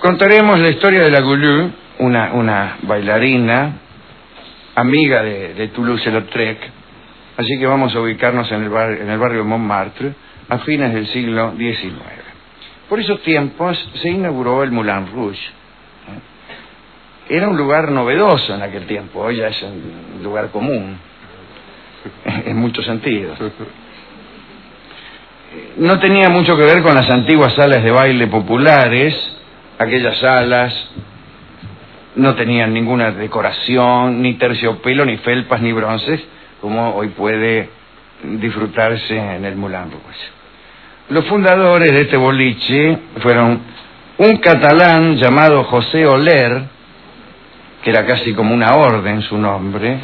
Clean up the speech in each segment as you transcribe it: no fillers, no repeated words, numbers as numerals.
Contaremos la historia de la Goulue, una bailarina, amiga de Toulouse-Lautrec, así que vamos a ubicarnos en el barrio de Montmartre a fines del siglo XIX. Por esos tiempos se inauguró el Moulin Rouge. Era un lugar novedoso en aquel tiempo, hoy ya es un lugar común, en muchos sentidos. No tenía mucho que ver con las antiguas salas de baile populares. Aquellas salas no tenían ninguna decoración, ni terciopelo, ni felpas, ni bronces, como hoy puede disfrutarse en el Moulin Rouge. Los fundadores de este boliche fueron un catalán llamado José Oler, que era casi como una orden su nombre,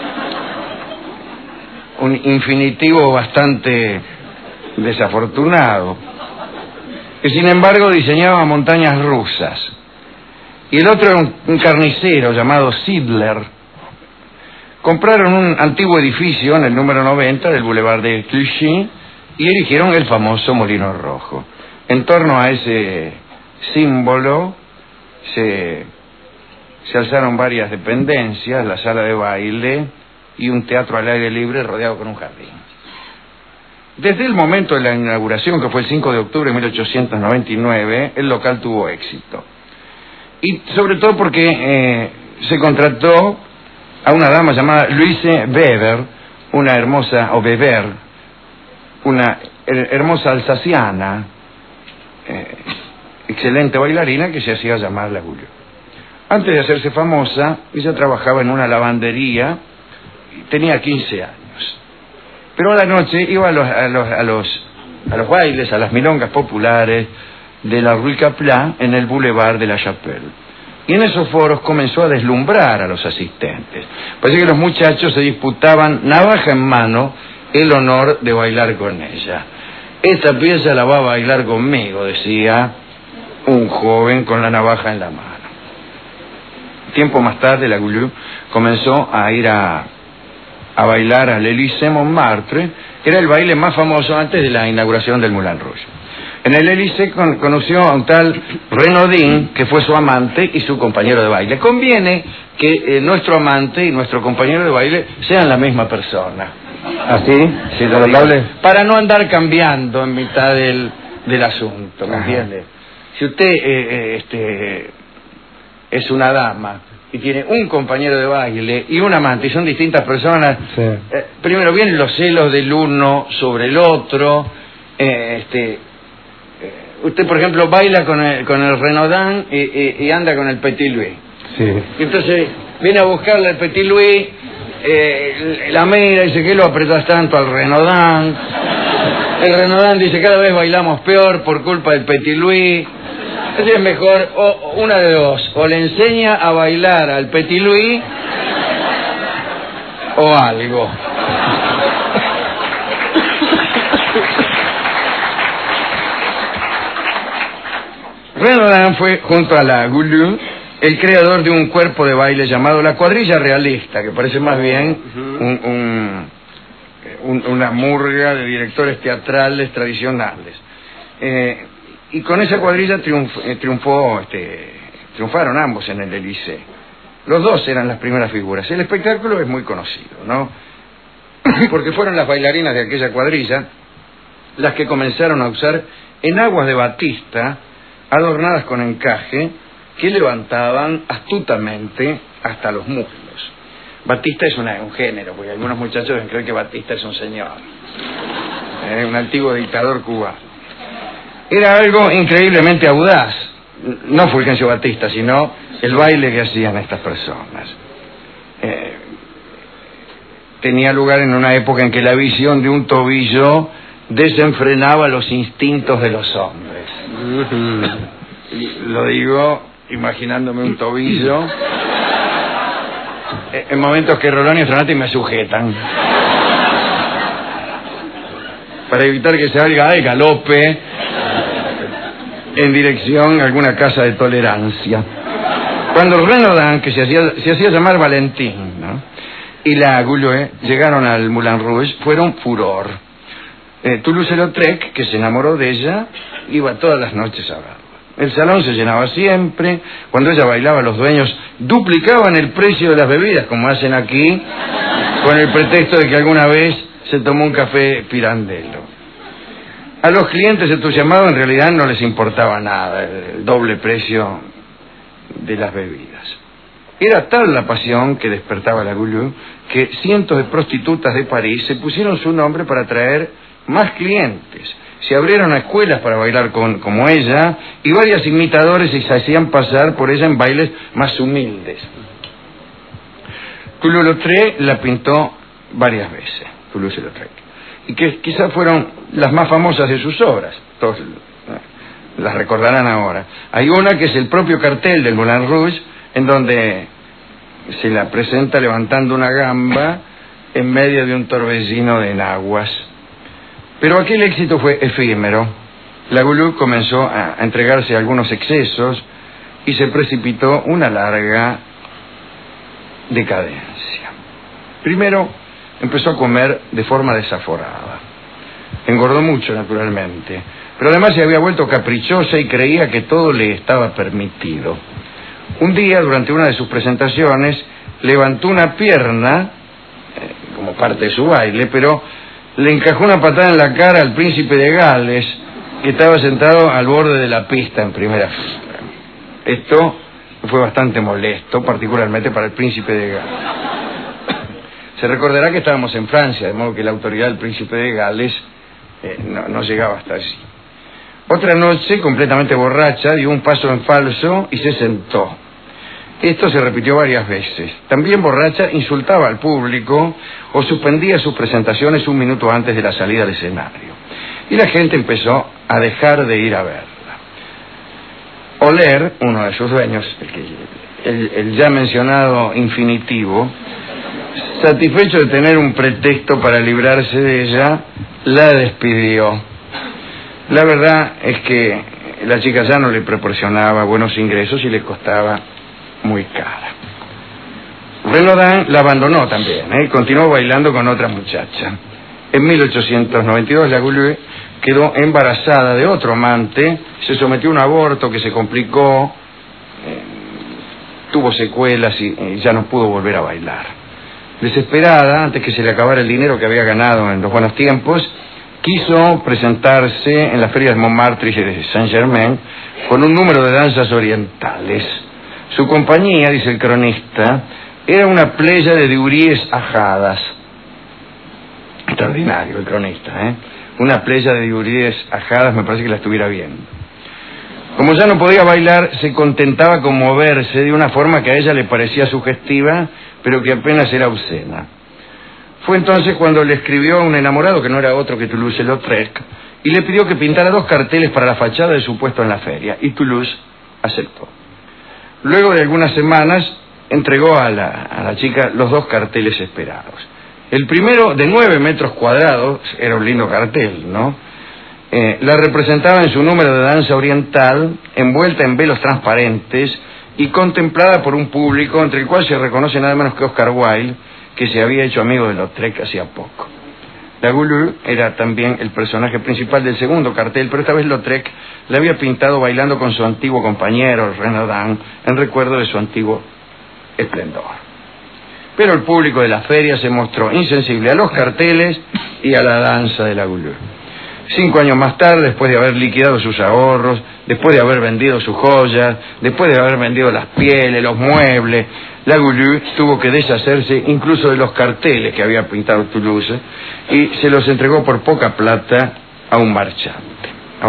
un infinitivo bastante desafortunado, que sin embargo diseñaba montañas rusas, y el otro era un carnicero llamado Sidler. Compraron un antiguo edificio en el número 90 del Boulevard de Clichy y erigieron el famoso Molino Rojo. En torno a ese símbolo se alzaron varias dependencias, la sala de baile y un teatro al aire libre rodeado con un jardín. Desde el momento de la inauguración, que fue el 5 de octubre de 1899, el local tuvo éxito. Y sobre todo porque se contrató a una dama llamada Louise Weber, una hermosa alsaciana, excelente bailarina que se hacía llamar la Goulue. Antes de hacerse famosa, ella trabajaba en una lavandería, tenía 15 años. Pero a la noche iba a los bailes, a las milongas populares de la Rue Caplan en el Boulevard de la Chapelle. Y en esos foros comenzó a deslumbrar a los asistentes. Parece que los muchachos se disputaban, navaja en mano, el honor de bailar con ella. Esta pieza la va a bailar conmigo, decía un joven con la navaja en la mano. Tiempo más tarde la Goulue comenzó a ir a bailar al Élysée Montmartre. Era el baile más famoso antes de la inauguración del Moulin Rouge. En el Élysée conoció a un tal Renaudin, que fue su amante y su compañero de baile. Conviene que nuestro amante y nuestro compañero de baile sean la misma persona. ¿Así? Sí, para no andar cambiando en mitad del asunto, ¿me entiende? Si usted es una dama y tiene un compañero de baile y un amante y son distintas personas, sí. Primero vienen los celos del uno sobre el otro. Usted, por ejemplo, baila con el Renaudin y anda con el Petit Louis. Sí. Y entonces viene a buscarle al Petit Louis, la mira y dice, ¿qué lo apretás tanto al Renaudin? El Renaudin dice, cada vez bailamos peor por culpa del Petit Louis. Entonces es mejor, una de dos, o le enseña a bailar al Petit Louis o algo. Renaudin fue, junto a la Goulue, el creador de un cuerpo de baile llamado la cuadrilla realista, que parece más bien una murga de directores teatrales tradicionales. Y con esa cuadrilla triunfaron ambos en el Élysée. Los dos eran las primeras figuras. El espectáculo es muy conocido, ¿no? Porque fueron las bailarinas de aquella cuadrilla las que comenzaron a usar enaguas de batista adornadas con encaje que levantaban astutamente hasta los muslos. Batista es un género, porque algunos muchachos creen que Batista es un señor, un antiguo dictador cubano. Era algo increíblemente audaz, no Fulgencio Batista, sino el baile que hacían estas personas. Tenía lugar en una época en que la visión de un tobillo desenfrenaba los instintos de los hombres. Lo digo imaginándome un tobillo en momentos que Rolón y Frenati me sujetan para evitar que se salga al galope en dirección a alguna casa de tolerancia. Cuando Renaudin, que se hacía llamar Valentín, ¿no?, y la Goulue llegaron al Moulin Rouge, fueron furor. Toulouse-Lautrec, que se enamoró de ella, iba todas las noches a verla. El salón se llenaba siempre. Cuando ella bailaba, los dueños duplicaban el precio de las bebidas, como hacen aquí, con el pretexto de que alguna vez se tomó un café Pirandello. A los clientes entusiasmados en realidad no les importaba nada el doble precio de las bebidas. Era tal la pasión que despertaba la Goulue que cientos de prostitutas de París se pusieron su nombre para atraer más clientes. Se abrieron escuelas para bailar como ella, y varios imitadores se hacían pasar por ella en bailes más humildes. Toulouse-Lautrec la pintó varias veces, Toulouse-Lautrec, y que quizás fueron las más famosas de sus obras. Todos las recordarán ahora. Hay una que es el propio cartel del Moulin Rouge, en donde se la presenta levantando una gamba en medio de un torbellino de enaguas. Pero aquel éxito fue efímero. La Goulue comenzó a entregarse a algunos excesos y se precipitó una larga decadencia. Primero, empezó a comer de forma desaforada. Engordó mucho, naturalmente, pero además se había vuelto caprichosa y creía que todo le estaba permitido. Un día, durante una de sus presentaciones, levantó una pierna, como parte de su baile, pero le encajó una patada en la cara al príncipe de Gales, que estaba sentado al borde de la pista en primera fila. Esto fue bastante molesto, particularmente para el príncipe de Gales. Se recordará que estábamos en Francia, de modo que la autoridad del príncipe de Gales no llegaba hasta allí. Otra noche, completamente borracha, dio un paso en falso y se sentó. Esto se repitió varias veces. También borracha, insultaba al público o suspendía sus presentaciones un minuto antes de la salida al escenario. Y la gente empezó a dejar de ir a verla. Oler, uno de sus dueños, el ya mencionado infinitivo, satisfecho de tener un pretexto para librarse de ella, la despidió. La verdad es que la chica ya no le proporcionaba buenos ingresos y le costaba muy cara. Renaudin la abandonó también, continuó bailando con otra muchacha. En 1892 la Goulue quedó embarazada de otro amante, se sometió a un aborto que se complicó, tuvo secuelas y ya no pudo volver a bailar. Desesperada, antes que se le acabara el dinero que había ganado en los buenos tiempos, quiso presentarse en las ferias de Montmartre y de Saint-Germain con un número de danzas orientales. Su compañía, dice el cronista, era una playa de diuríes ajadas. Extraordinario el cronista, Una playa de diuríes ajadas, me parece que la estuviera viendo. Como ya no podía bailar, se contentaba con moverse de una forma que a ella le parecía sugestiva, pero que apenas era obscena. Fue entonces cuando le escribió a un enamorado, que no era otro que Toulouse-Lautrec, y le pidió que pintara 2 carteles para la fachada de su puesto en la feria, y Toulouse aceptó. Luego de algunas semanas, entregó a la chica los 2 carteles esperados. El primero, de 9 metros cuadrados, era un lindo cartel, ¿no? La representaba en su número de danza oriental, envuelta en velos transparentes y contemplada por un público entre el cual se reconoce nada menos que Oscar Wilde, que se había hecho amigo de Lautrec hacía poco. La Goulue era también el personaje principal del segundo cartel, pero esta vez Lautrec la había pintado bailando con su antiguo compañero, Renaudin, en recuerdo de su antiguo esplendor. Pero el público de la feria se mostró insensible a los carteles y a la danza de la Goulue. 5 años más tarde, después de haber liquidado sus ahorros, después de haber vendido sus joyas, después de haber vendido las pieles, los muebles, la Goulue tuvo que deshacerse incluso de los carteles que había pintado Toulouse y se los entregó por poca plata a un marchante,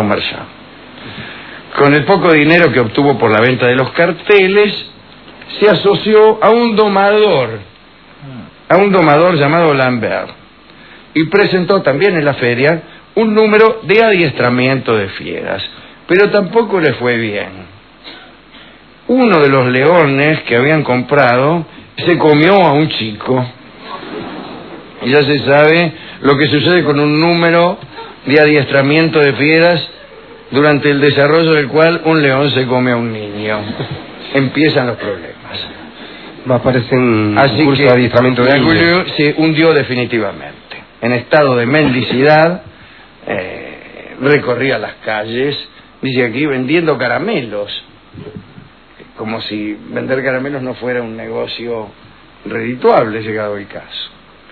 Con el poco dinero que obtuvo por la venta de los carteles, se asoció a un domador llamado Lambert, y presentó también en la feria un número de adiestramiento de fieras, pero tampoco le fue bien. Uno de los leones que habían comprado se comió a un chico. Y ya se sabe lo que sucede con un número de adiestramiento de fieras durante el desarrollo del cual un león se come a un niño. Empiezan los problemas. Aparece un curso de adiestramiento de niños. La Goulue se hundió definitivamente. En estado de mendicidad, recorría las calles Dice aquí vendiendo caramelos, como si vender caramelos no fuera un negocio redituable, llegado el caso.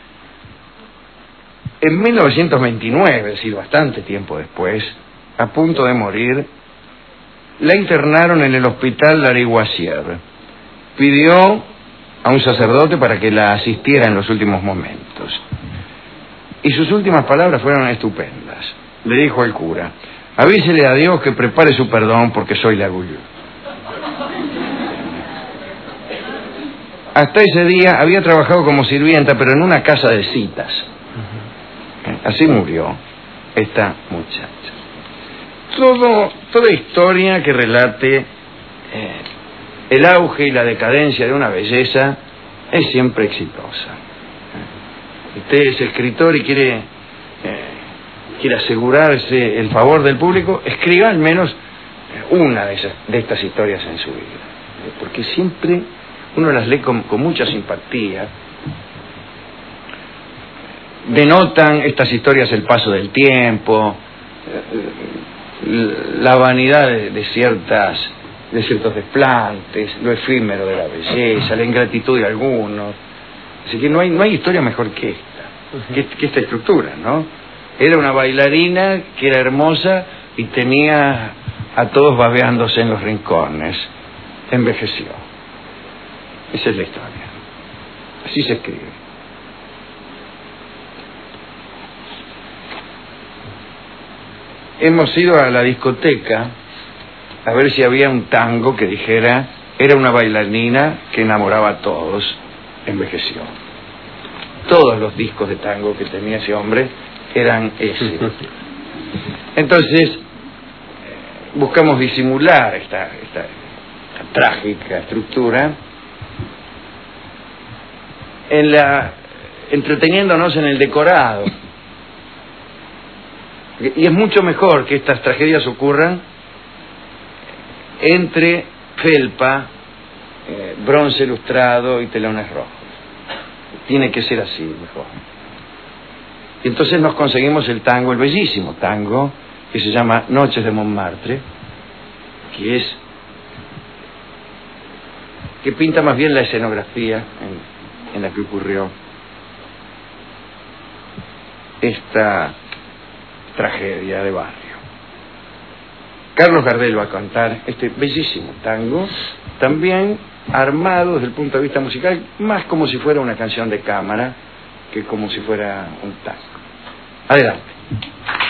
En 1929, es decir, bastante tiempo después, a punto de morir, la internaron en el hospital Lariboisière. Pidió a un sacerdote para que la asistiera en los últimos momentos. Y sus últimas palabras fueron estupendas. Le dijo al cura: avísele a Dios que prepare su perdón porque soy Laguyú. Hasta ese día había trabajado como sirvienta, pero en una casa de citas. Así murió esta muchacha. Toda historia que relate el auge y la decadencia de una belleza es siempre exitosa. Usted es escritor y quiere asegurarse el favor del público, escriba al menos una de estas historias en su vida, porque siempre uno las lee con mucha simpatía. Denotan estas historias el paso del tiempo, la vanidad de ciertos desplantes, lo efímero de la belleza, la ingratitud de algunos. Así que no hay historia mejor que esta estructura, ¿no? Era una bailarina que era hermosa y tenía a todos babeándose en los rincones. Envejeció. Esa es la historia. Así se escribe. Hemos ido a la discoteca a ver si había un tango que dijera: era una bailarina que enamoraba a todos, envejeció. Todos los discos de tango que tenía ese hombre eran ese. Entonces buscamos disimular esta trágica estructura entreteniéndonos en el decorado. Y es mucho mejor que estas tragedias ocurran entre felpa, bronce lustrado y telones rojos. Tiene que ser así mejor. Y entonces nos conseguimos el tango, el bellísimo tango que se llama Noches de Montmartre, que pinta más bien la escenografía en la que ocurrió esta tragedia de barrio. Carlos Gardel va a cantar este bellísimo tango, también armado desde el punto de vista musical, más como si fuera una canción de cámara que como si fuera un tango. Adelante.